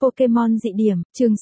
Pokemon dị điểm, chương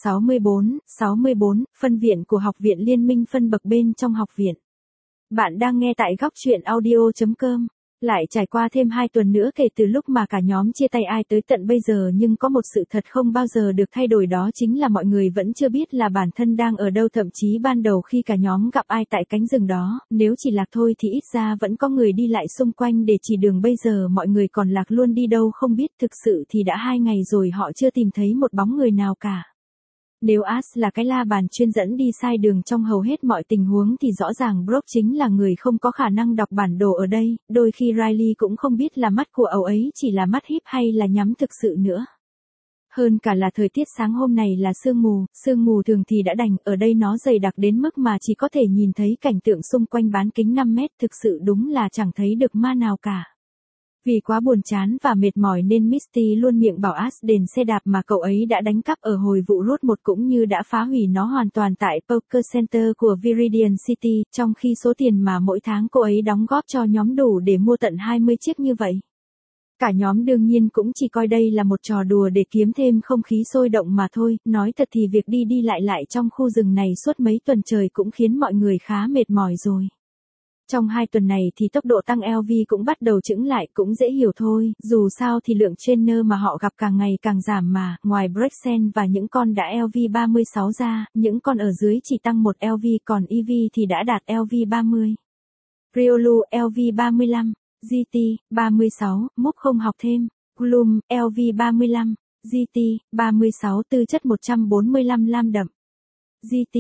64, phân viện của Học viện Liên minh phân bậc bên trong học viện. Bạn đang nghe tại góc truyện audio.com. Lại trải qua thêm 2 tuần nữa kể từ lúc mà cả nhóm chia tay ai tới tận bây giờ, nhưng có một sự thật không bao giờ được thay đổi, đó chính là mọi người vẫn chưa biết là bản thân đang ở đâu. Thậm chí ban đầu khi cả nhóm gặp ai tại cánh rừng đó, nếu chỉ lạc thôi thì ít ra vẫn có người đi lại xung quanh để chỉ đường. Bây giờ mọi người còn lạc luôn đi đâu không biết. Thực sự thì đã 2 ngày rồi họ chưa tìm thấy một bóng người nào cả. Nếu Ash là cái la bàn chuyên dẫn đi sai đường trong hầu hết mọi tình huống thì rõ ràng Brock chính là người không có khả năng đọc bản đồ ở đây. Đôi khi Riley cũng không biết là mắt của ẩu ấy chỉ là mắt híp hay là nhắm thực sự nữa. Hơn cả là thời tiết sáng hôm này là sương mù thường thì đã đành, ở đây nó dày đặc đến mức mà chỉ có thể nhìn thấy cảnh tượng xung quanh bán kính 5 mét, thực sự đúng là chẳng thấy được ma nào cả. Vì quá buồn chán và mệt mỏi nên Misty luôn miệng bảo Ash đền xe đạp mà cậu ấy đã đánh cắp ở hồi vụ Route 1, cũng như đã phá hủy nó hoàn toàn tại Poker Center của Viridian City, trong khi số tiền mà mỗi tháng cô ấy đóng góp cho nhóm đủ để mua tận 20 chiếc như vậy. Cả nhóm đương nhiên cũng chỉ coi đây là một trò đùa để kiếm thêm không khí sôi động mà thôi. Nói thật thì việc đi lại trong khu rừng này suốt mấy tuần trời cũng khiến mọi người khá mệt mỏi rồi. Trong 2 tuần này thì tốc độ tăng LV cũng bắt đầu chững lại, cũng dễ hiểu thôi, dù sao thì lượng trainer mà họ gặp càng ngày càng giảm mà. Ngoài Brexen và những con đã LV 36 ra, những con ở dưới chỉ tăng 1 LV, còn Eevee thì đã đạt LV 30. Riolu LV 35, GT 36, Múc không học thêm, Gloom LV 35, GT 36, tư chất 145 lam đậm, GT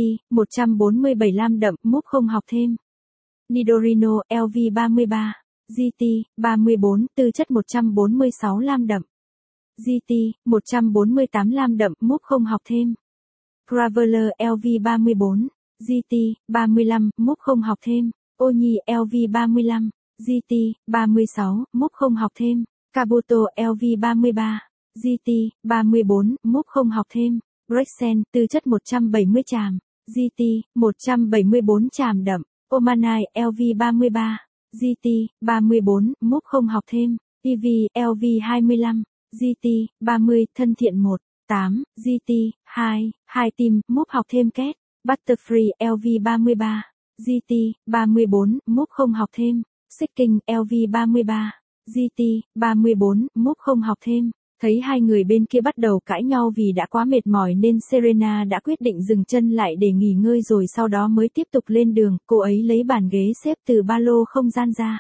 147 lam đậm, Múc không học thêm. Nidorino LV 33, GT 34, tư chất 146 lam đậm, GT 148 lam đậm, Múc không học thêm. Graveler LV 34, GT 35, Múc không học thêm. Onyi LV 35, GT 36, Múc không học thêm. Kabuto LV 33, GT 34, Múc không học thêm. Brexen tư chất 170 tràm, GT 174 tràm đậm. Omanai LV 33, GT 34, Múc không học thêm. Eevee LV 25, GT 30, thân thiện 1, 8, GT 2, 2 tim, Múc học thêm kết. Butterfree LV 33, GT 34, Múc không học thêm. Seeking LV 33, GT 34, Múc không học thêm. Thấy hai người bên kia bắt đầu cãi nhau vì đã quá mệt mỏi nên Serena đã quyết định dừng chân lại để nghỉ ngơi, rồi sau đó mới tiếp tục lên đường. Cô ấy lấy bàn ghế xếp từ ba lô không gian ra.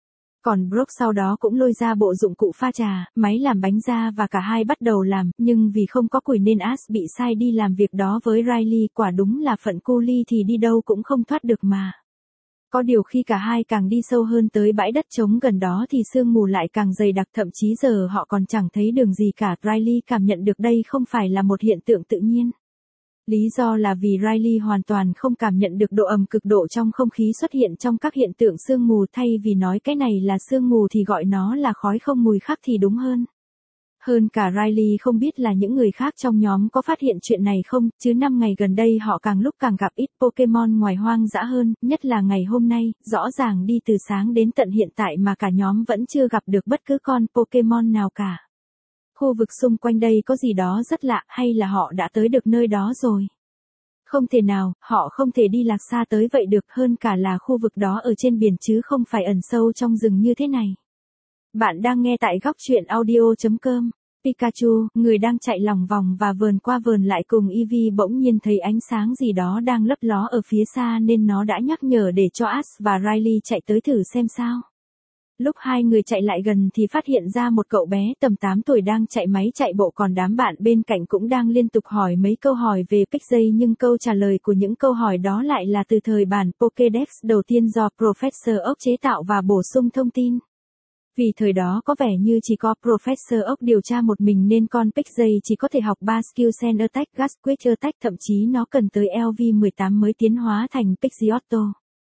Còn Brock sau đó cũng lôi ra bộ dụng cụ pha trà, máy làm bánh ra và cả hai bắt đầu làm, nhưng vì không có củi nên Ash bị sai đi làm việc đó với Riley. Quả đúng là phận cu li thì đi đâu cũng không thoát được mà. Có điều khi cả hai càng đi sâu hơn tới bãi đất trống gần đó thì sương mù lại càng dày đặc, thậm chí giờ họ còn chẳng thấy đường gì cả. Riley cảm nhận được đây không phải là một hiện tượng tự nhiên. Lý do là vì Riley hoàn toàn không cảm nhận được độ ẩm cực độ trong không khí xuất hiện trong các hiện tượng sương mù. Thay vì nói cái này là sương mù thì gọi nó là khói không mùi khác thì đúng hơn. Hơn cả Riley không biết là những người khác trong nhóm có phát hiện chuyện này không, chứ 5 ngày gần đây họ càng lúc càng gặp ít Pokemon ngoài hoang dã hơn, nhất là ngày hôm nay, rõ ràng đi từ sáng đến tận hiện tại mà cả nhóm vẫn chưa gặp được bất cứ con Pokemon nào cả. Khu vực xung quanh đây có gì đó rất lạ, hay là họ đã tới được nơi đó rồi? Không thể nào, họ không thể đi lạc xa tới vậy được, hơn cả là khu vực đó ở trên biển chứ không phải ẩn sâu trong rừng như thế này. Bạn đang nghe tại góc truyện audio.com. Pikachu, người đang chạy lòng vòng và vờn qua vờn lại cùng Eevee, bỗng nhiên thấy ánh sáng gì đó đang lấp ló ở phía xa nên nó đã nhắc nhở để cho Ash và Riley chạy tới thử xem sao. Lúc hai người chạy lại gần thì phát hiện ra một cậu bé tầm 8 tuổi đang chạy máy chạy bộ, còn đám bạn bên cạnh cũng đang liên tục hỏi mấy câu hỏi về Pixie, nhưng câu trả lời của những câu hỏi đó lại là từ thời bản Pokédex đầu tiên do Professor Oak chế tạo và bổ sung thông tin. Vì thời đó có vẻ như chỉ có Professor Oak điều tra một mình nên con Pixie chỉ có thể học 3 skill Sand Attack, Gas Quick Attack, thậm chí nó cần tới LV 18 mới tiến hóa thành Pidgeotto.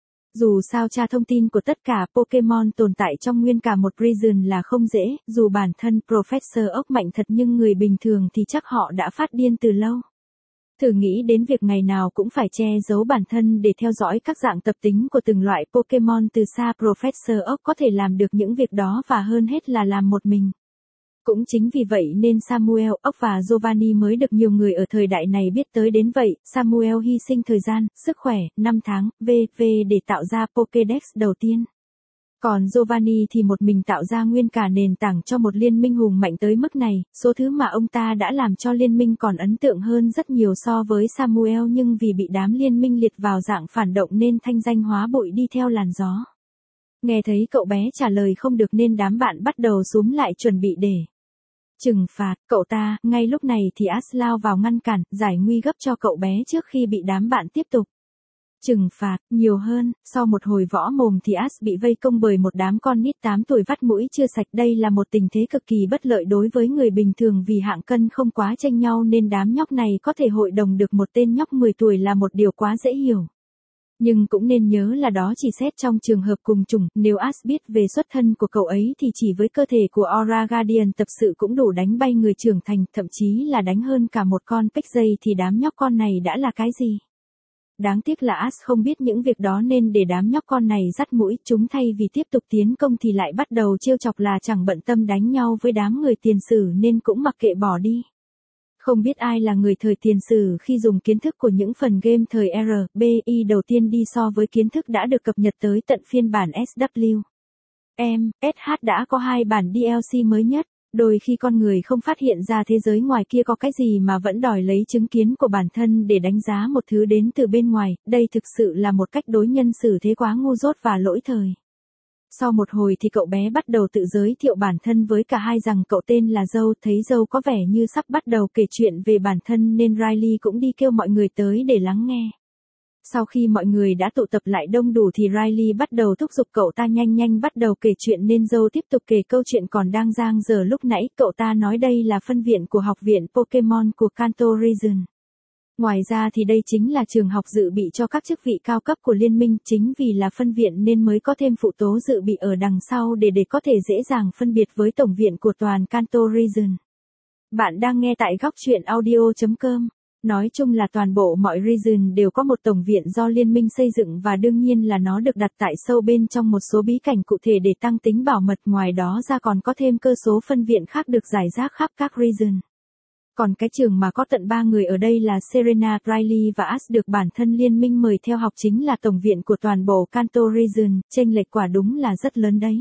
Dù sao tra thông tin của tất cả Pokemon tồn tại trong nguyên cả một region là không dễ, dù bản thân Professor Oak mạnh thật nhưng người bình thường thì chắc họ đã phát điên từ lâu. Thử nghĩ đến việc ngày nào cũng phải che giấu bản thân để theo dõi các dạng tập tính của từng loại Pokemon từ xa. Professor Oak có thể làm được những việc đó và hơn hết là làm một mình. Cũng chính vì vậy nên Samuel Ock và Giovanni mới được nhiều người ở thời đại này biết tới đến vậy. Samuel hy sinh thời gian, sức khỏe, năm tháng, v.v. để tạo ra Pokédex đầu tiên. Còn Giovanni thì một mình tạo ra nguyên cả nền tảng cho một liên minh hùng mạnh tới mức này, số thứ mà ông ta đã làm cho liên minh còn ấn tượng hơn rất nhiều so với Samuel, nhưng vì bị đám liên minh liệt vào dạng phản động nên thanh danh hóa bụi đi theo làn gió. Nghe thấy cậu bé trả lời không được nên đám bạn bắt đầu xúm lại chuẩn bị để trừng phạt cậu ta. Ngay lúc này thì Ash lao vào ngăn cản, giải nguy gấp cho cậu bé trước khi bị đám bạn tiếp tục trừng phạt nhiều hơn. Sau một hồi võ mồm thì Ash bị vây công bởi một đám con nít 8 tuổi vắt mũi chưa sạch. Đây là một tình thế cực kỳ bất lợi đối với người bình thường vì hạng cân không quá chênh nhau nên đám nhóc này có thể hội đồng được một tên nhóc 10 tuổi là một điều quá dễ hiểu. Nhưng cũng nên nhớ là đó chỉ xét trong trường hợp cùng chủng, nếu Ash biết về xuất thân của cậu ấy thì chỉ với cơ thể của Aura Guardian tập sự cũng đủ đánh bay người trưởng thành, thậm chí là đánh hơn cả một con Pexay thì đám nhóc con này đã là cái gì. Đáng tiếc là Ash không biết những việc đó nên để đám nhóc con này dắt mũi, chúng thay vì tiếp tục tiến công thì lại bắt đầu trêu chọc là chẳng bận tâm đánh nhau với đám người tiền sử nên cũng mặc kệ bỏ đi. Không biết ai là người thời tiền sử khi dùng kiến thức của những phần game thời R, B, I đầu tiên đi so với kiến thức đã được cập nhật tới tận phiên bản SW. SH đã có 2 bản DLC mới nhất. Đôi khi con người không phát hiện ra thế giới ngoài kia có cái gì mà vẫn đòi lấy chứng kiến của bản thân để đánh giá một thứ đến từ bên ngoài, đây thực sự là một cách đối nhân xử thế quá ngu dốt và lỗi thời. Sau một hồi thì cậu bé bắt đầu tự giới thiệu bản thân với cả hai rằng cậu tên là Joe. Thấy Joe có vẻ như sắp bắt đầu kể chuyện về bản thân nên Riley cũng đi kêu mọi người tới để lắng nghe. Sau khi mọi người đã tụ tập lại đông đủ thì Riley bắt đầu thúc giục cậu ta nhanh bắt đầu kể chuyện nên Joe tiếp tục kể câu chuyện còn đang dang dở lúc nãy. Cậu ta nói đây là phân viện của học viện Pokemon của Kanto Region. Ngoài ra thì đây chính là trường học dự bị cho các chức vị cao cấp của liên minh, chính vì là phân viện nên mới có thêm phụ tố dự bị ở đằng sau để có thể dễ dàng phân biệt với tổng viện của toàn Kanto Region. Bạn đang nghe tại góc truyện audio.com. Nói chung là toàn bộ mọi region đều có một tổng viện do liên minh xây dựng và đương nhiên là nó được đặt tại sâu bên trong một số bí cảnh cụ thể để tăng tính bảo mật. Ngoài đó ra còn có thêm cơ số phân viện khác được rải rác khắp các region. Còn cái trường mà có tận 3 người ở đây là Serena, Riley và Ash được bản thân liên minh mời theo học chính là tổng viện của toàn bộ Kanto Region, chênh lệch quả đúng là rất lớn đấy.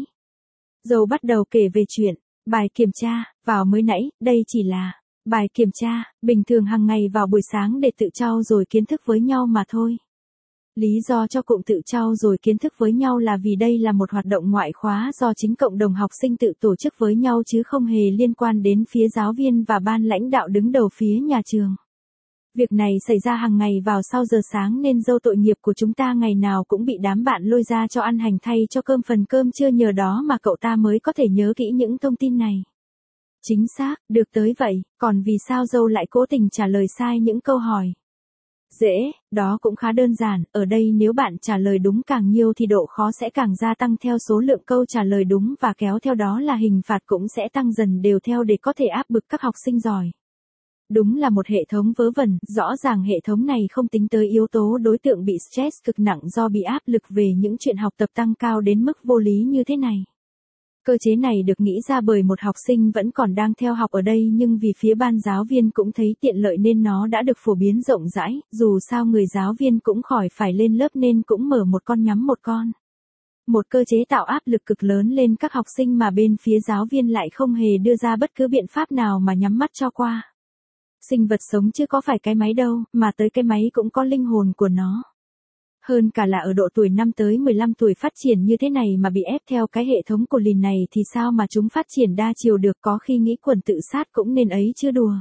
Joe bắt đầu kể về chuyện bài kiểm tra, vào mới nãy, đây chỉ là bài kiểm tra, bình thường hàng ngày vào buổi sáng để tự trau dồi kiến thức với nhau mà thôi. Lý do cho cụm tự trau dồi kiến thức với nhau là vì đây là một hoạt động ngoại khóa do chính cộng đồng học sinh tự tổ chức với nhau chứ không hề liên quan đến phía giáo viên và ban lãnh đạo đứng đầu phía nhà trường. Việc này xảy ra hàng ngày vào sau giờ sáng nên Joe tội nghiệp của chúng ta ngày nào cũng bị đám bạn lôi ra cho ăn hành thay cho cơm phần cơm trưa, nhờ đó mà cậu ta mới có thể nhớ kỹ những thông tin này. Chính xác, được tới vậy, còn vì sao Joe lại cố tình trả lời sai những câu hỏi? Dễ, đó cũng khá đơn giản, ở đây nếu bạn trả lời đúng càng nhiều thì độ khó sẽ càng gia tăng theo số lượng câu trả lời đúng và kéo theo đó là hình phạt cũng sẽ tăng dần đều theo để có thể áp bức các học sinh giỏi. Đúng là một hệ thống vớ vẩn, rõ ràng hệ thống này không tính tới yếu tố đối tượng bị stress cực nặng do bị áp lực về những chuyện học tập tăng cao đến mức vô lý như thế này. Cơ chế này được nghĩ ra bởi một học sinh vẫn còn đang theo học ở đây nhưng vì phía ban giáo viên cũng thấy tiện lợi nên nó đã được phổ biến rộng rãi, dù sao người giáo viên cũng khỏi phải lên lớp nên cũng mở một con nhắm một con. Một cơ chế tạo áp lực cực lớn lên các học sinh mà bên phía giáo viên lại không hề đưa ra bất cứ biện pháp nào mà nhắm mắt cho qua. Sinh vật sống chứ có phải cái máy đâu, mà tới cái máy cũng có linh hồn của nó. Hơn cả là ở độ tuổi 5 tới 15 tuổi phát triển như thế này mà bị ép theo cái hệ thống của lìn này thì sao mà chúng phát triển đa chiều được, có khi nghĩ quần tự sát cũng nên ấy chưa đùa.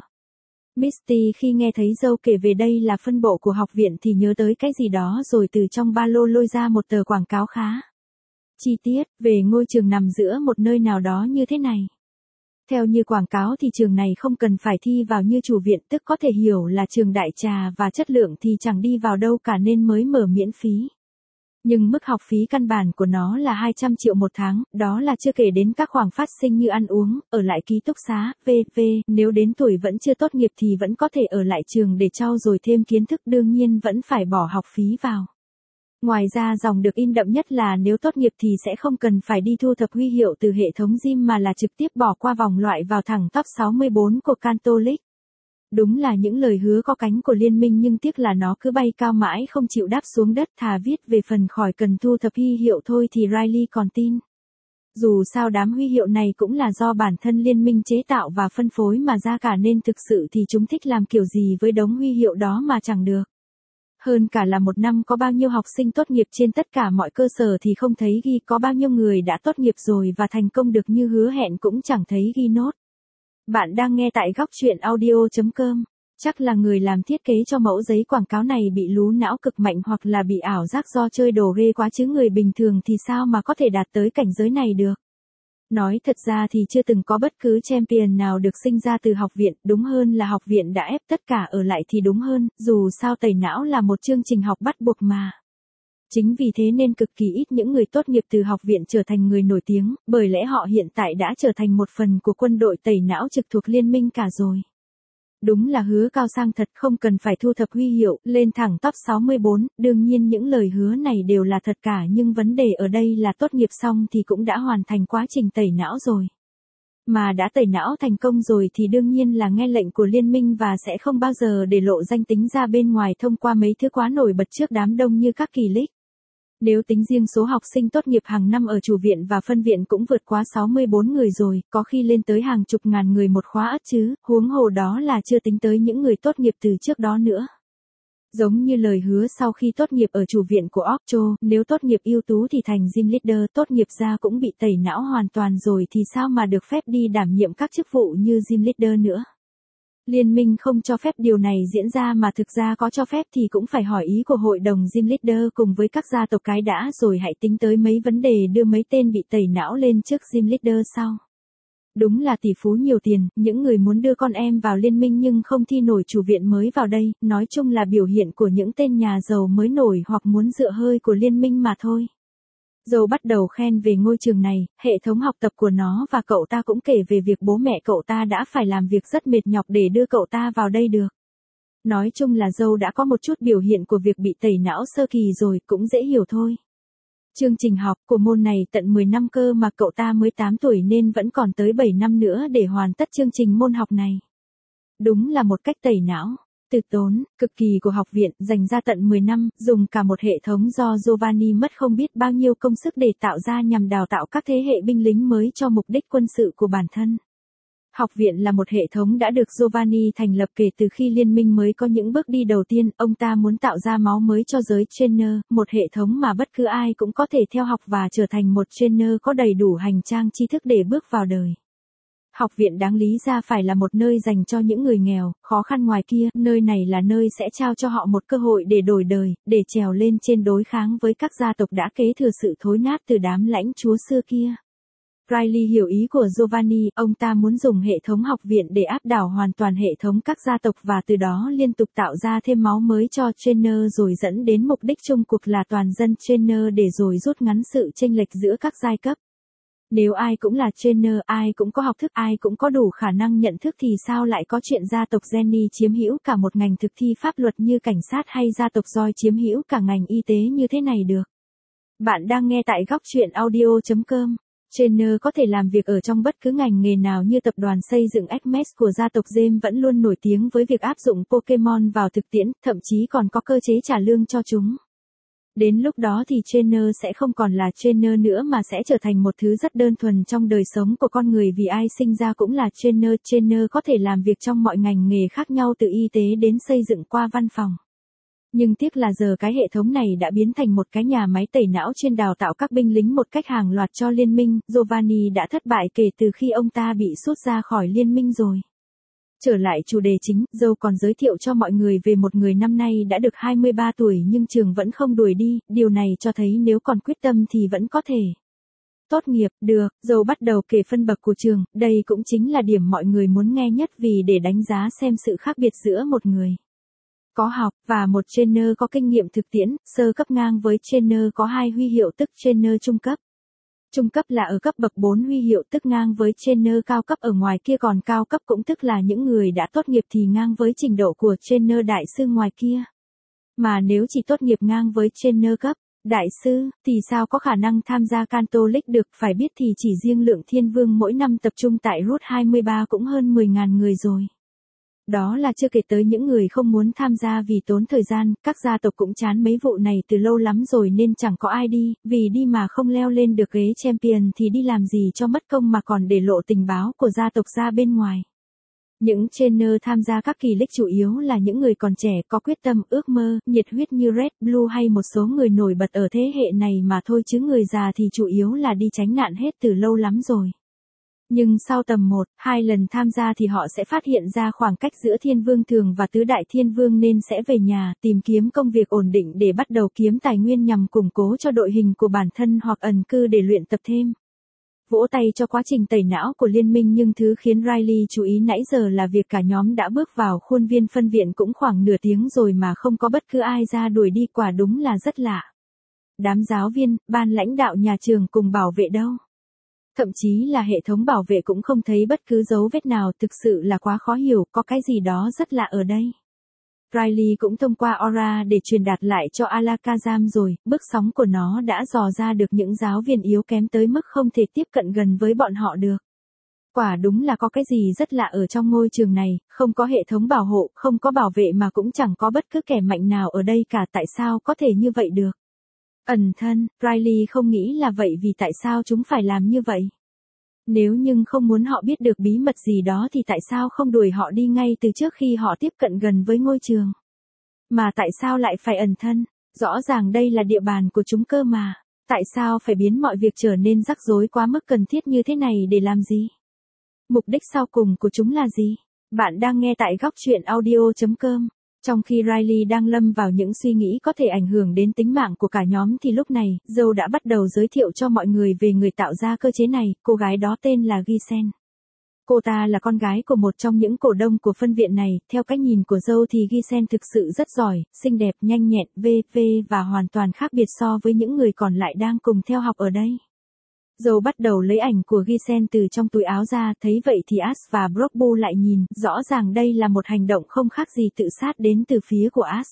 Misty khi nghe thấy Joe kể về đây là phân bộ của học viện thì nhớ tới cái gì đó rồi từ trong ba lô lôi ra một tờ quảng cáo khá chi tiết về ngôi trường nằm giữa một nơi nào đó như thế này. Theo như quảng cáo thì trường này không cần phải thi vào như chủ viện, tức có thể hiểu là trường đại trà, và chất lượng thì chẳng đi vào đâu cả nên mới mở miễn phí. Nhưng mức học phí căn bản của nó là 200 triệu một tháng, đó là chưa kể đến các khoản phát sinh như ăn uống, ở lại ký túc xá, v.v. Nếu đến tuổi vẫn chưa tốt nghiệp thì vẫn có thể ở lại trường để trau dồi thêm kiến thức, đương nhiên vẫn phải bỏ học phí vào. Ngoài ra dòng được in đậm nhất là nếu tốt nghiệp thì sẽ không cần phải đi thu thập huy hiệu từ hệ thống gym mà là trực tiếp bỏ qua vòng loại vào thẳng top 64 của Catholic. Đúng là những lời hứa có cánh của liên minh nhưng tiếc là nó cứ bay cao mãi không chịu đáp xuống đất, thà viết về phần khỏi cần thu thập huy hiệu thôi thì Riley còn tin. Dù sao đám huy hiệu này cũng là do bản thân liên minh chế tạo và phân phối mà ra cả nên thực sự thì chúng thích làm kiểu gì với đống huy hiệu đó mà chẳng được. Hơn cả là một năm có bao nhiêu học sinh tốt nghiệp trên tất cả mọi cơ sở thì không thấy ghi, có bao nhiêu người đã tốt nghiệp rồi và thành công được như hứa hẹn cũng chẳng thấy ghi nốt. Bạn đang nghe tại góc truyện audio.com. Chắc là người làm thiết kế cho mẫu giấy quảng cáo này bị lú não cực mạnh hoặc là bị ảo giác do chơi đồ ghê quá chứ người bình thường thì sao mà có thể đạt tới cảnh giới này được. Nói thật ra thì chưa từng có bất cứ champion nào được sinh ra từ học viện, đúng hơn là học viện đã ép tất cả ở lại thì đúng hơn, dù sao tẩy não là một chương trình học bắt buộc mà. Chính vì thế nên cực kỳ ít những người tốt nghiệp từ học viện trở thành người nổi tiếng, bởi lẽ họ hiện tại đã trở thành một phần của quân đội tẩy não trực thuộc liên minh cả rồi. Đúng là hứa cao sang thật, không cần phải thu thập huy hiệu, lên thẳng top 64, đương nhiên những lời hứa này đều là thật cả nhưng vấn đề ở đây là tốt nghiệp xong thì cũng đã hoàn thành quá trình tẩy não rồi. Mà đã tẩy não thành công rồi thì đương nhiên là nghe lệnh của liên minh và sẽ không bao giờ để lộ danh tính ra bên ngoài thông qua mấy thứ quá nổi bật trước đám đông như các kỳ lích. Nếu tính riêng số học sinh tốt nghiệp hàng năm ở chủ viện và phân viện cũng vượt quá 64 người rồi, có khi lên tới hàng chục ngàn người một khóa ất chứ, huống hồ đó là chưa tính tới những người tốt nghiệp từ trước đó nữa. Giống như lời hứa sau khi tốt nghiệp ở chủ viện của Octo, nếu tốt nghiệp ưu tú thì thành gym leader, tốt nghiệp ra cũng bị tẩy não hoàn toàn rồi thì sao mà được phép đi đảm nhiệm các chức vụ như gym leader nữa. Liên minh không cho phép điều này diễn ra mà thực ra có cho phép thì cũng phải hỏi ý của hội đồng gym leader cùng với các gia tộc cái đã rồi hãy tính tới mấy vấn đề đưa mấy tên bị tẩy não lên trước gym leader sau. Đúng là tỷ phú nhiều tiền, những người muốn đưa con em vào liên minh nhưng không thi nổi chủ viện mới vào đây, nói chung là biểu hiện của những tên nhà giàu mới nổi hoặc muốn dựa hơi của liên minh mà thôi. Joe bắt đầu khen về ngôi trường này, hệ thống học tập của nó và cậu ta cũng kể về việc bố mẹ cậu ta đã phải làm việc rất mệt nhọc để đưa cậu ta vào đây được. Nói chung là Joe đã có một chút biểu hiện của việc bị tẩy não sơ kỳ rồi, cũng dễ hiểu thôi. Chương trình học của môn này tận 10 năm cơ mà cậu ta mới 8 tuổi nên vẫn còn tới 7 năm nữa để hoàn tất chương trình môn học này. Đúng là một cách tẩy não. Từ tốn, cực kỳ của học viện, dành ra tận 10 năm, dùng cả một hệ thống do Giovanni mất không biết bao nhiêu công sức để tạo ra nhằm đào tạo các thế hệ binh lính mới cho mục đích quân sự của bản thân. Học viện là một hệ thống đã được Giovanni thành lập kể từ khi liên minh mới có những bước đi đầu tiên, ông ta muốn tạo ra máu mới cho giới trainer, một hệ thống mà bất cứ ai cũng có thể theo học và trở thành một trainer có đầy đủ hành trang tri thức để bước vào đời. Học viện đáng lý ra phải là một nơi dành cho những người nghèo, khó khăn ngoài kia, nơi này là nơi sẽ trao cho họ một cơ hội để đổi đời, để trèo lên trên đối kháng với các gia tộc đã kế thừa sự thối nát từ đám lãnh chúa xưa kia. Riley hiểu ý của Giovanni, ông ta muốn dùng hệ thống học viện để áp đảo hoàn toàn hệ thống các gia tộc và từ đó liên tục tạo ra thêm máu mới cho trainer rồi dẫn đến mục đích chung cuộc là toàn dân trainer để rồi rút ngắn sự chênh lệch giữa các giai cấp. Nếu ai cũng là trainer, ai cũng có học thức, ai cũng có đủ khả năng nhận thức thì sao lại có chuyện gia tộc Jenny chiếm hữu cả một ngành thực thi pháp luật như cảnh sát hay gia tộc Joy chiếm hữu cả ngành y tế như thế này được. Bạn đang nghe tại góc truyện audio.com. Trainer có thể làm việc ở trong bất cứ ngành nghề nào như tập đoàn xây dựng Hermes của gia tộc James vẫn luôn nổi tiếng với việc áp dụng Pokemon vào thực tiễn, thậm chí còn có cơ chế trả lương cho chúng. Đến lúc đó thì trainer sẽ không còn là trainer nữa mà sẽ trở thành một thứ rất đơn thuần trong đời sống của con người vì ai sinh ra cũng là trainer. Trainer có thể làm việc trong mọi ngành nghề khác nhau từ y tế đến xây dựng qua văn phòng. Nhưng tiếc là giờ cái hệ thống này đã biến thành một cái nhà máy tẩy não chuyên đào tạo các binh lính một cách hàng loạt cho liên minh. Giovanni đã thất bại kể từ khi ông ta bị sút ra khỏi liên minh rồi. Trở lại chủ đề chính, Joe còn giới thiệu cho mọi người về một người năm nay đã được 23 tuổi nhưng trường vẫn không đuổi đi, điều này cho thấy nếu còn quyết tâm thì vẫn có thể. Tốt nghiệp, được, Joe bắt đầu kể phân bậc của trường, đây cũng chính là điểm mọi người muốn nghe nhất vì để đánh giá xem sự khác biệt giữa một người có học và một trainer có kinh nghiệm thực tiễn, sơ cấp ngang với trainer có 2 huy hiệu tức trainer trung cấp. Trung cấp là ở cấp bậc 4 huy hiệu tức ngang với trainer cao cấp ở ngoài kia còn cao cấp cũng tức là những người đã tốt nghiệp thì ngang với trình độ của trainer đại sư ngoài kia. Mà nếu chỉ tốt nghiệp ngang với trainer cấp, Đại sư, thì sao có khả năng tham gia Canto League được, phải biết thì chỉ riêng Lượng Thiên Vương mỗi năm tập trung tại Route 23 cũng hơn 10.000 người rồi. Đó là chưa kể tới những người không muốn tham gia vì tốn thời gian, các gia tộc cũng chán mấy vụ này từ lâu lắm rồi nên chẳng có ai đi, vì đi mà không leo lên được ghế champion thì đi làm gì cho mất công mà còn để lộ tình báo của gia tộc ra bên ngoài. Những trainer tham gia các kỳ league chủ yếu là những người còn trẻ có quyết tâm, ước mơ, nhiệt huyết như Red Blue hay một số người nổi bật ở thế hệ này mà thôi, chứ người già thì chủ yếu là đi tránh nạn hết từ lâu lắm rồi. Nhưng sau tầm 1-2 lần tham gia thì họ sẽ phát hiện ra khoảng cách giữa Thiên Vương Thường và Tứ Đại Thiên Vương nên sẽ về nhà, tìm kiếm công việc ổn định để bắt đầu kiếm tài nguyên nhằm củng cố cho đội hình của bản thân hoặc ẩn cư để luyện tập thêm. Vỗ tay cho quá trình tẩy não của liên minh, nhưng thứ khiến Riley chú ý nãy giờ là việc cả nhóm đã bước vào khuôn viên phân viện cũng khoảng nửa tiếng rồi mà không có bất cứ ai ra đuổi đi, quả đúng là rất lạ. Đám giáo viên, ban lãnh đạo nhà trường cùng bảo vệ đâu? Thậm chí là hệ thống bảo vệ cũng không thấy bất cứ dấu vết nào, thực sự là quá khó hiểu, có cái gì đó rất lạ ở đây. Riley cũng thông qua Aura để truyền đạt lại cho Alakazam rồi, bước sóng của nó đã dò ra được những giáo viên yếu kém tới mức không thể tiếp cận gần với bọn họ được. Quả đúng là có cái gì rất lạ ở trong ngôi trường này, không có hệ thống bảo hộ, không có bảo vệ mà cũng chẳng có bất cứ kẻ mạnh nào ở đây cả, tại sao có thể như vậy được? Ẩn thân, Riley không nghĩ là vậy, vì tại sao chúng phải làm như vậy? Nếu nhưng không muốn họ biết được bí mật gì đó thì tại sao không đuổi họ đi ngay từ trước khi họ tiếp cận gần với ngôi trường? Mà tại sao lại phải ẩn thân? Rõ ràng đây là địa bàn của chúng cơ mà. Tại sao phải biến mọi việc trở nên rắc rối quá mức cần thiết như thế này để làm gì? Mục đích sau cùng của chúng là gì? Bạn đang nghe tại góc truyện audio.com. Trong khi Riley đang lâm vào những suy nghĩ có thể ảnh hưởng đến tính mạng của cả nhóm thì lúc này, Joe đã bắt đầu giới thiệu cho mọi người về người tạo ra cơ chế này, cô gái đó tên là Gisen. Cô ta là con gái của một trong những cổ đông của phân viện này, theo cách nhìn của Joe thì Gisen thực sự rất giỏi, xinh đẹp, nhanh nhẹn, và hoàn toàn khác biệt so với những người còn lại đang cùng theo học ở đây. Joe bắt đầu lấy ảnh của Gisen từ trong túi áo ra, thấy vậy thì Ash và Brockbu lại nhìn, rõ ràng đây là một hành động không khác gì tự sát đến từ phía của Ash.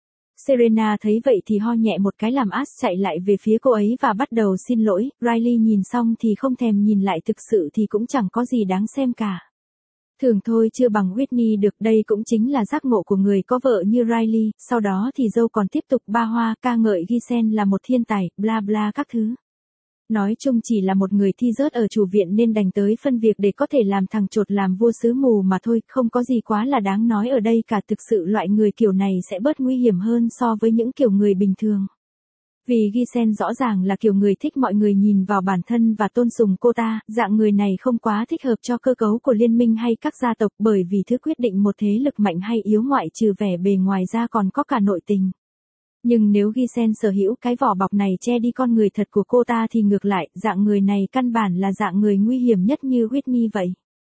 Serena thấy vậy thì ho nhẹ một cái làm Ash chạy lại về phía cô ấy và bắt đầu xin lỗi. Riley nhìn xong thì không thèm nhìn lại, thực sự thì cũng chẳng có gì đáng xem cả. Thường thôi chưa bằng Whitney được, đây cũng chính là giác ngộ của người có vợ như Riley. Sau đó thì Joe còn tiếp tục ba hoa ca ngợi Gisen là một thiên tài, bla bla các thứ. Nói chung chỉ là một người thi rớt ở chủ viện nên đành tới phân việc để có thể làm thằng chột làm vua sứ mù mà thôi, không có gì quá là đáng nói ở đây cả. Thực sự loại người kiểu này sẽ bớt nguy hiểm hơn so với những kiểu người bình thường. Vì Gisen rõ ràng là kiểu người thích mọi người nhìn vào bản thân và tôn sùng cô ta, dạng người này không quá thích hợp cho cơ cấu của liên minh hay các gia tộc, bởi vì thứ quyết định một thế lực mạnh hay yếu ngoại trừ vẻ bề ngoài ra còn có cả nội tình. Nhưng nếu Gisen sở hữu cái vỏ bọc này che đi con người thật của cô ta thì ngược lại, dạng người này căn bản là dạng người nguy hiểm nhất như Whitney vậy.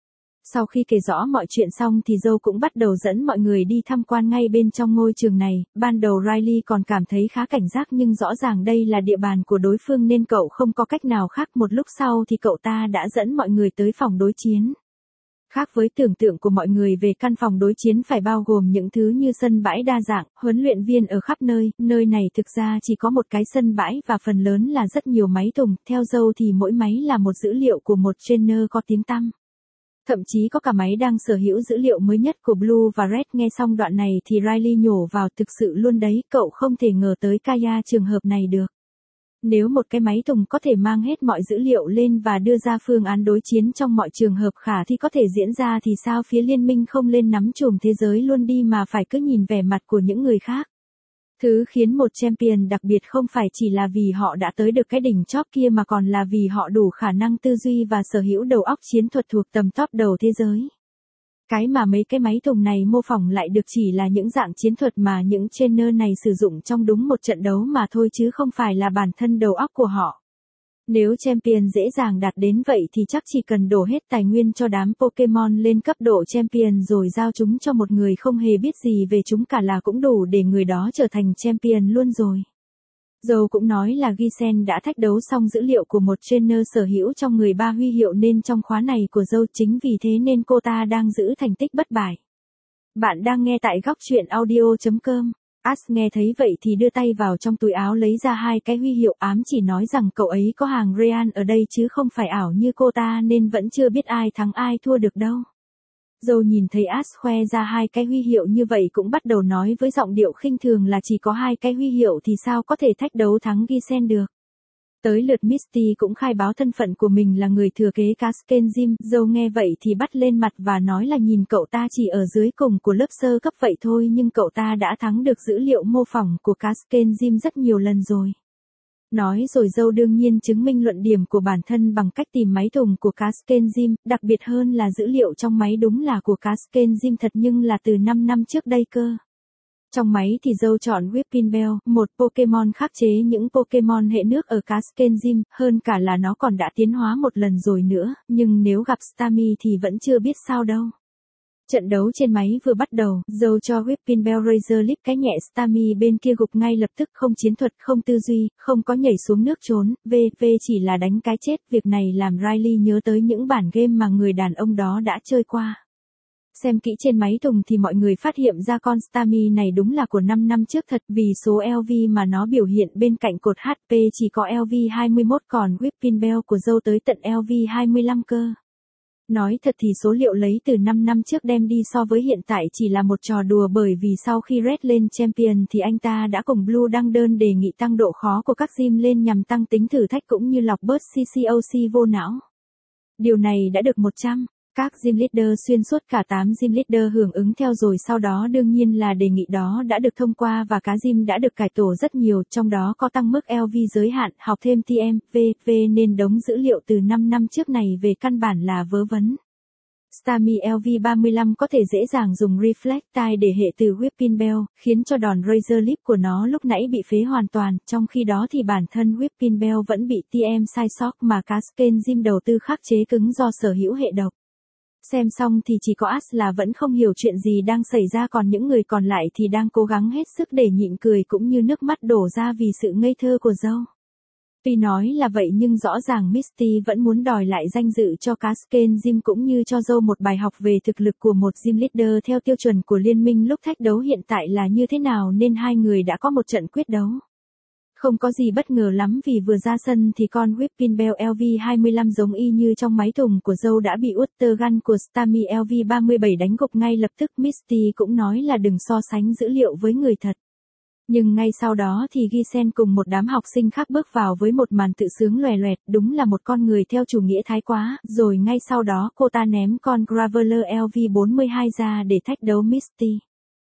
Sau khi kể rõ mọi chuyện xong thì Joe cũng bắt đầu dẫn mọi người đi tham quan ngay bên trong ngôi trường này. Ban đầu Riley còn cảm thấy khá cảnh giác, nhưng rõ ràng đây là địa bàn của đối phương nên cậu không có cách nào khác. Một lúc sau thì cậu ta đã dẫn mọi người tới phòng đối chiến. Khác với tưởng tượng của mọi người về căn phòng đối chiến phải bao gồm những thứ như sân bãi đa dạng, huấn luyện viên ở khắp nơi, nơi này thực ra chỉ có một cái sân bãi và phần lớn là rất nhiều máy tùng, theo Joe thì mỗi máy là một dữ liệu của một trainer có tiếng tăm. Thậm chí có cả máy đang sở hữu dữ liệu mới nhất của Blue và Red. Nghe xong đoạn này thì Riley nhổ vào, thực sự luôn đấy, cậu không thể ngờ tới Kaya trường hợp này được. Nếu một cái máy tùng có thể mang hết mọi dữ liệu lên và đưa ra phương án đối chiến trong mọi trường hợp khả thi có thể diễn ra thì sao phía liên minh không lên nắm chùm thế giới luôn đi mà phải cứ nhìn vẻ mặt của những người khác. Thứ khiến một champion đặc biệt không phải chỉ là vì họ đã tới được cái đỉnh chóp kia mà còn là vì họ đủ khả năng tư duy và sở hữu đầu óc chiến thuật thuộc tầm top đầu thế giới. Cái mà mấy cái máy tùng này mô phỏng lại được chỉ là những dạng chiến thuật mà những trainer này sử dụng trong đúng một trận đấu mà thôi, chứ không phải là bản thân đầu óc của họ. Nếu champion dễ dàng đạt đến vậy thì chắc chỉ cần đổ hết tài nguyên cho đám Pokemon lên cấp độ champion rồi giao chúng cho một người không hề biết gì về chúng cả là cũng đủ để người đó trở thành champion luôn rồi. Joe cũng nói là Gisen đã thách đấu xong dữ liệu của một trainer sở hữu trong người 3 huy hiệu nên trong khóa này của Joe, chính vì thế nên cô ta đang giữ thành tích bất bại. Bạn đang nghe tại góc truyện audio.com. Ash nghe thấy vậy thì đưa tay vào trong túi áo lấy ra 2 cái huy hiệu ám chỉ nói rằng cậu ấy có hàng Real ở đây chứ không phải ảo như cô ta nên vẫn chưa biết ai thắng ai thua được đâu. Joe nhìn thấy Ash khoe ra 2 cái huy hiệu như vậy cũng bắt đầu nói với giọng điệu khinh thường là chỉ có 2 cái huy hiệu thì sao có thể thách đấu thắng Giselle được. Tới lượt Misty cũng khai báo thân phận của mình là người thừa kế Cascade Gym. Joe nghe vậy thì bắt lên mặt và nói là nhìn cậu ta chỉ ở dưới cùng của lớp sơ cấp vậy thôi nhưng cậu ta đã thắng được dữ liệu mô phỏng của Cascade Gym rất nhiều lần rồi. Nói rồi Joe đương nhiên chứng minh luận điểm của bản thân bằng cách tìm máy thùng của Cascade Gym, đặc biệt hơn là dữ liệu trong máy đúng là của Cascade Gym thật nhưng là từ 5 năm trước đây cơ. Trong máy thì Joe chọn Whipping Bell, một Pokemon khắc chế những Pokemon hệ nước ở Cascade Gym, hơn cả là nó còn đã tiến hóa một lần rồi nữa, nhưng nếu gặp Starmie thì vẫn chưa biết sao đâu. Trận đấu trên máy vừa bắt đầu, Joe cho Whipping Bell Razor Leaf cái nhẹ Starmie bên kia gục ngay lập tức, không chiến thuật, không tư duy, không có nhảy xuống nước trốn, chỉ là đánh cái chết. Việc này làm Riley nhớ tới những bản game mà người đàn ông đó đã chơi qua. Xem kỹ trên máy thùng thì mọi người phát hiện ra con Starmie này đúng là của 5 năm trước thật vì số LV mà nó biểu hiện bên cạnh cột HP chỉ có LV21 còn Whipping Bell của Joe tới tận LV25 cơ. Nói thật thì số liệu lấy từ 5 năm trước đem đi so với hiện tại chỉ là một trò đùa bởi vì sau khi Red lên Champion thì anh ta đã cùng Blue đăng đơn đề nghị tăng độ khó của các gym lên nhằm tăng tính thử thách cũng như lọc bớt CCOC vô não. Điều này đã được 100. Các gym leader xuyên suốt cả 8 gym leader hưởng ứng theo rồi sau đó đương nhiên là đề nghị đó đã được thông qua và cá gym đã được cải tổ rất nhiều trong đó có tăng mức LV giới hạn, học thêm TM, nên đống dữ liệu từ 5 năm trước này về căn bản là vớ vẩn. Starmie LV35 có thể dễ dàng dùng Reflect Time để hệ từ Whipping Bell, khiến cho đòn Razor Leaf của nó lúc nãy bị phế hoàn toàn, trong khi đó thì bản thân Whipping Bell vẫn bị TM sai sót mà Cascade Gym đầu tư khắc chế cứng do sở hữu hệ độc. Xem xong thì chỉ có Ash là vẫn không hiểu chuyện gì đang xảy ra còn những người còn lại thì đang cố gắng hết sức để nhịn cười cũng như nước mắt đổ ra vì sự ngây thơ của Joe. Tuy nói là vậy nhưng rõ ràng Misty vẫn muốn đòi lại danh dự cho Cascade Gym cũng như cho Joe một bài học về thực lực của một gym leader theo tiêu chuẩn của liên minh lúc thách đấu hiện tại là như thế nào nên hai người đã có một trận quyết đấu. Không có gì bất ngờ lắm vì vừa ra sân thì con Whipping Bell LV25 giống y như trong máy thùng của Joe đã bị Water Gun của Starmie LV37 đánh gục ngay lập tức. Misty cũng nói là đừng so sánh dữ liệu với người thật. Nhưng ngay sau đó thì Giselle cùng một đám học sinh khác bước vào với một màn tự sướng loè loẹt, đúng là một con người theo chủ nghĩa thái quá, rồi ngay sau đó cô ta ném con Graveler LV42 ra để thách đấu Misty.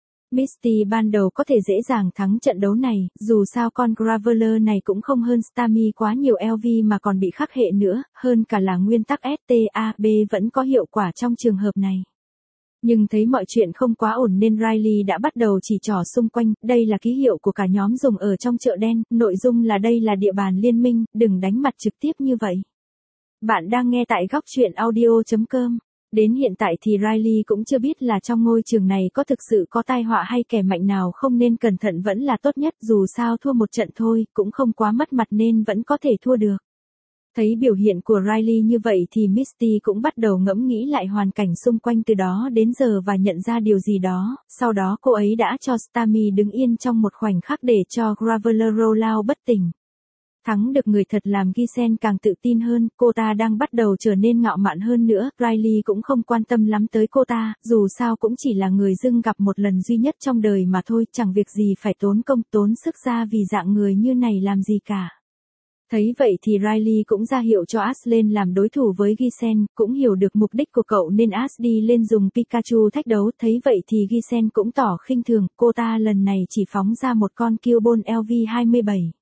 Misty ban đầu có thể dễ dàng thắng trận đấu này, dù sao con Graveler này cũng không hơn Starmie quá nhiều LV mà còn bị khắc hệ nữa, hơn cả là nguyên tắc STAB vẫn có hiệu quả trong trường hợp này. Nhưng thấy mọi chuyện không quá ổn nên Riley đã bắt đầu chỉ trỏ xung quanh, đây là ký hiệu của cả nhóm dùng ở trong chợ đen, nội dung là đây là địa bàn liên minh, đừng đánh mặt trực tiếp như vậy. Bạn đang nghe tại góc truyện audio.com. Đến hiện tại thì Riley cũng chưa biết là trong ngôi trường này có thực sự có tai họa hay kẻ mạnh nào không nên cẩn thận vẫn là tốt nhất dù sao thua một trận thôi, cũng không quá mất mặt nên vẫn có thể thua được. Thấy biểu hiện của Riley như vậy thì Misty cũng bắt đầu ngẫm nghĩ lại hoàn cảnh xung quanh từ đó đến giờ và nhận ra điều gì đó, sau đó cô ấy đã cho Starmie đứng yên trong một khoảnh khắc để cho Graveler roll out bất tỉnh. Thắng được người thật làm Giselle càng tự tin hơn, cô ta đang bắt đầu trở nên ngạo mạn hơn nữa, Riley cũng không quan tâm lắm tới cô ta, dù sao cũng chỉ là người dưng gặp một lần duy nhất trong đời mà thôi, chẳng việc gì phải tốn công tốn sức ra vì dạng người như này làm gì cả. Thấy vậy thì Riley cũng ra hiệu cho Ash lên làm đối thủ với Giselle, cũng hiểu được mục đích của cậu nên Ash đi lên dùng Pikachu thách đấu, thấy vậy thì Giselle cũng tỏ khinh thường, cô ta lần này chỉ phóng ra một con Cubone LV27.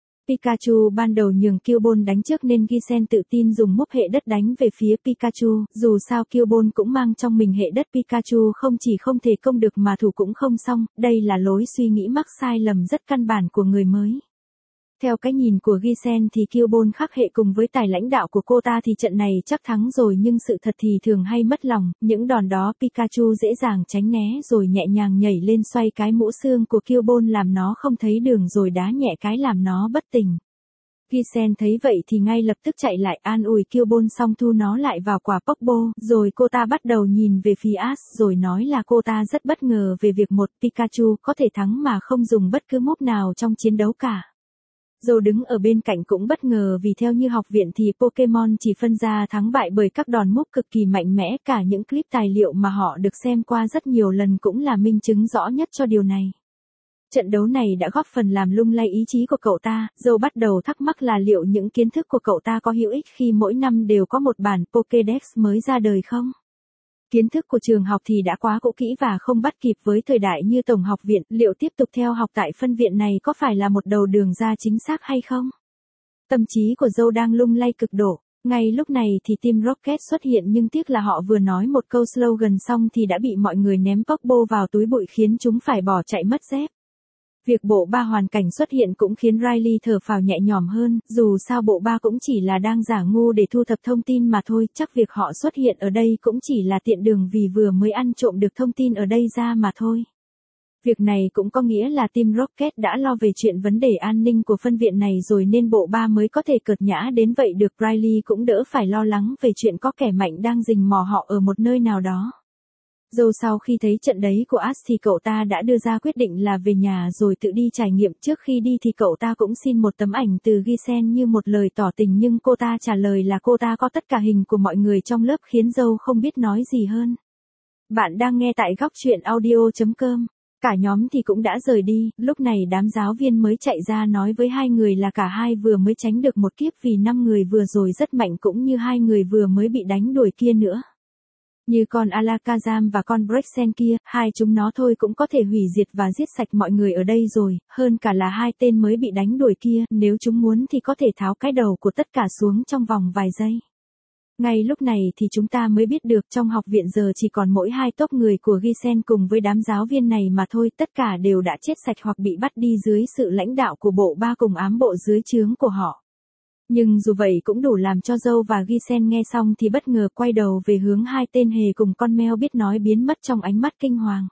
Pikachu ban đầu nhường Cubone đánh trước nên Giselle tự tin dùng move hệ đất đánh về phía Pikachu, dù sao Cubone cũng mang trong mình hệ đất Pikachu không chỉ không thể công được mà thủ cũng không xong, đây là lối suy nghĩ mắc sai lầm rất căn bản của người mới. Theo cái nhìn của Giselle thì Cubone khắc hệ cùng với tài lãnh đạo của cô ta thì trận này chắc thắng rồi nhưng sự thật thì thường hay mất lòng, những đòn đó Pikachu dễ dàng tránh né rồi nhẹ nhàng nhảy lên xoay cái mũ xương của Cubone làm nó không thấy đường rồi đá nhẹ cái làm nó bất tỉnh. Gisen thấy vậy thì ngay lập tức chạy lại an ủi Kyobon xong thu nó lại vào quả Pokeball, rồi cô ta bắt đầu nhìn về phía Ash rồi nói là cô ta rất bất ngờ về việc một Pikachu có thể thắng mà không dùng bất cứ move nào trong chiến đấu cả. Joe đứng ở bên cạnh cũng bất ngờ vì theo như học viện thì Pokemon chỉ phân ra thắng bại bởi các đòn move cực kỳ mạnh mẽ, cả những clip tài liệu mà họ được xem qua rất nhiều lần cũng là minh chứng rõ nhất cho điều này. Trận đấu này đã góp phần làm lung lay ý chí của cậu ta, Joe bắt đầu thắc mắc là liệu những kiến thức của cậu ta có hữu ích khi mỗi năm đều có một bản Pokédex mới ra đời không? Kiến thức của trường học thì đã quá cũ kỹ và không bắt kịp với thời đại như tổng học viện, liệu tiếp tục theo học tại phân viện này có phải là một đầu đường ra chính xác hay không? Tâm trí của Joe đang lung lay cực độ. Ngay lúc này thì Team Rocket xuất hiện nhưng tiếc là họ vừa nói một câu slogan xong thì đã bị mọi người ném Pokeball vào túi bụi khiến chúng phải bỏ chạy mất dép. Việc bộ ba hoàn cảnh xuất hiện cũng khiến Riley thở phào nhẹ nhõm hơn, dù sao bộ ba cũng chỉ là đang giả ngu để thu thập thông tin mà thôi, chắc việc họ xuất hiện ở đây cũng chỉ là tiện đường vì vừa mới ăn trộm được thông tin ở đây ra mà thôi. Việc này cũng có nghĩa là Team Rocket đã lo về chuyện vấn đề an ninh của phân viện này rồi nên bộ ba mới có thể cợt nhã đến vậy được. Riley cũng đỡ phải lo lắng về chuyện có kẻ mạnh đang rình mò họ ở một nơi nào đó. Dù sau khi thấy trận đấy của Ash thì cậu ta đã đưa ra quyết định là về nhà rồi tự đi trải nghiệm. Trước khi đi thì cậu ta cũng xin một tấm ảnh từ Gisen như một lời tỏ tình nhưng cô ta trả lời là cô ta có tất cả hình của mọi người trong lớp khiến Joe không biết nói gì hơn. Bạn đang nghe tại góc truyện audio.com. Cả nhóm thì cũng đã rời đi, lúc này đám giáo viên mới chạy ra nói với hai người là cả hai vừa mới tránh được một kiếp vì 5 người vừa rồi rất mạnh cũng như 2 người vừa mới bị đánh đuổi kia nữa. Như con Alakazam và con Brexen kia, hai chúng nó thôi cũng có thể hủy diệt và giết sạch mọi người ở đây rồi, hơn cả là 2 tên mới bị đánh đuổi kia, nếu chúng muốn thì có thể tháo cái đầu của tất cả xuống trong vòng vài giây. Ngay lúc này thì chúng ta mới biết được trong học viện giờ chỉ còn mỗi 2 tốp người của Gisen cùng với đám giáo viên này mà thôi, tất cả đều đã chết sạch hoặc bị bắt đi dưới sự lãnh đạo của bộ ba cùng ám bộ dưới trướng của họ. Nhưng dù vậy cũng đủ làm cho Joe và Gisen nghe xong thì bất ngờ quay đầu về hướng 2 tên hề cùng con mèo biết nói biến mất trong ánh mắt kinh hoàng.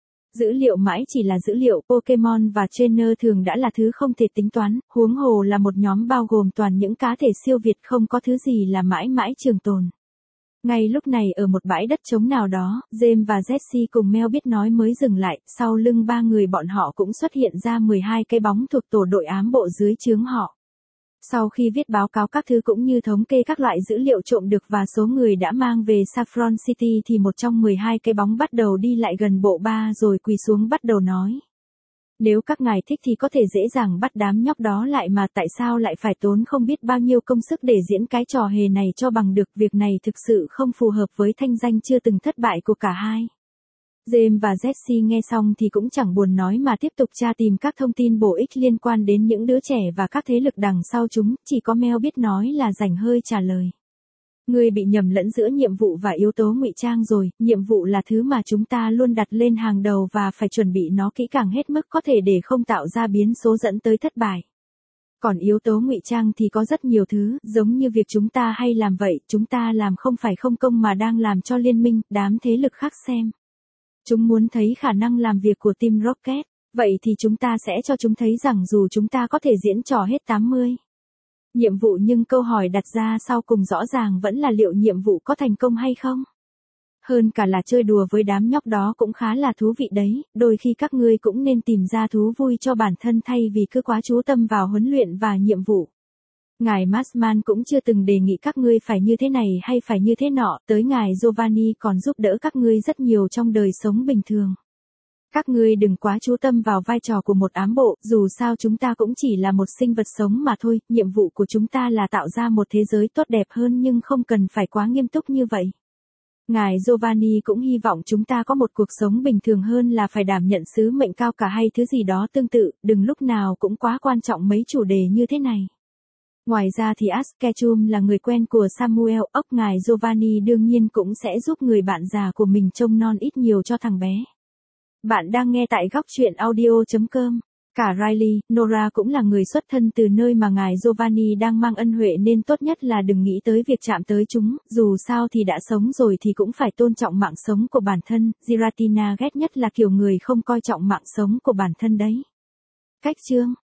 Dữ liệu mãi chỉ là dữ liệu, Pokemon và trainer thường đã là thứ không thể tính toán, huống hồ là một nhóm bao gồm toàn những cá thể siêu việt không có thứ gì là mãi mãi trường tồn. Ngay lúc này ở một bãi đất trống nào đó, James và Jessie cùng Mel biết nói mới dừng lại, sau lưng 3 người bọn họ cũng xuất hiện ra 12 cái bóng thuộc tổ đội ám bộ dưới trướng họ. Sau khi viết báo cáo các thứ cũng như thống kê các loại dữ liệu trộm được và số người đã mang về Saffron City thì một trong 12 cái bóng bắt đầu đi lại gần bộ ba rồi quỳ xuống bắt đầu nói. Nếu các ngài thích thì có thể dễ dàng bắt đám nhóc đó lại mà tại sao lại phải tốn không biết bao nhiêu công sức để diễn cái trò hề này cho bằng được, việc này thực sự không phù hợp với thanh danh chưa từng thất bại của cả hai. James và Jessie nghe xong thì cũng chẳng buồn nói mà tiếp tục tra tìm các thông tin bổ ích liên quan đến những đứa trẻ và các thế lực đằng sau chúng, chỉ có Mel biết nói là rảnh hơi trả lời. Ngươi bị nhầm lẫn giữa nhiệm vụ và yếu tố ngụy trang rồi, nhiệm vụ là thứ mà chúng ta luôn đặt lên hàng đầu và phải chuẩn bị nó kỹ càng hết mức có thể để không tạo ra biến số dẫn tới thất bại. Còn yếu tố ngụy trang thì có rất nhiều thứ, giống như việc chúng ta hay làm vậy, chúng ta làm không phải không công mà đang làm cho liên minh, đám thế lực khác xem. Chúng muốn thấy khả năng làm việc của Team Rocket, vậy thì chúng ta sẽ cho chúng thấy rằng dù chúng ta có thể diễn trò hết 80 nhiệm vụ nhưng câu hỏi đặt ra sau cùng rõ ràng vẫn là liệu nhiệm vụ có thành công hay không. Hơn cả là chơi đùa với đám nhóc đó cũng khá là thú vị đấy, đôi khi các ngươi cũng nên tìm ra thú vui cho bản thân thay vì cứ quá chú tâm vào huấn luyện và nhiệm vụ. Ngài Marsman cũng chưa từng đề nghị các ngươi phải như thế này hay phải như thế nọ, tới ngài Giovanni còn giúp đỡ các ngươi rất nhiều trong đời sống bình thường. Các ngươi đừng quá chú tâm vào vai trò của một ám bộ, dù sao chúng ta cũng chỉ là một sinh vật sống mà thôi, nhiệm vụ của chúng ta là tạo ra một thế giới tốt đẹp hơn nhưng không cần phải quá nghiêm túc như vậy. Ngài Giovanni cũng hy vọng chúng ta có một cuộc sống bình thường hơn là phải đảm nhận sứ mệnh cao cả hay thứ gì đó tương tự, đừng lúc nào cũng quá quan trọng mấy chủ đề như thế này. Ngoài ra thì Ash Ketchum là người quen của Samuel, ốc ngài Giovanni đương nhiên cũng sẽ giúp người bạn già của mình trông non ít nhiều cho thằng bé. Bạn đang nghe tại góc truyện audio.com. Cả Riley, Nora cũng là người xuất thân từ nơi mà ngài Giovanni đang mang ân huệ nên tốt nhất là đừng nghĩ tới việc chạm tới chúng, dù sao thì đã sống rồi thì cũng phải tôn trọng mạng sống của bản thân, Giratina ghét nhất là kiểu người không coi trọng mạng sống của bản thân đấy. Cách chương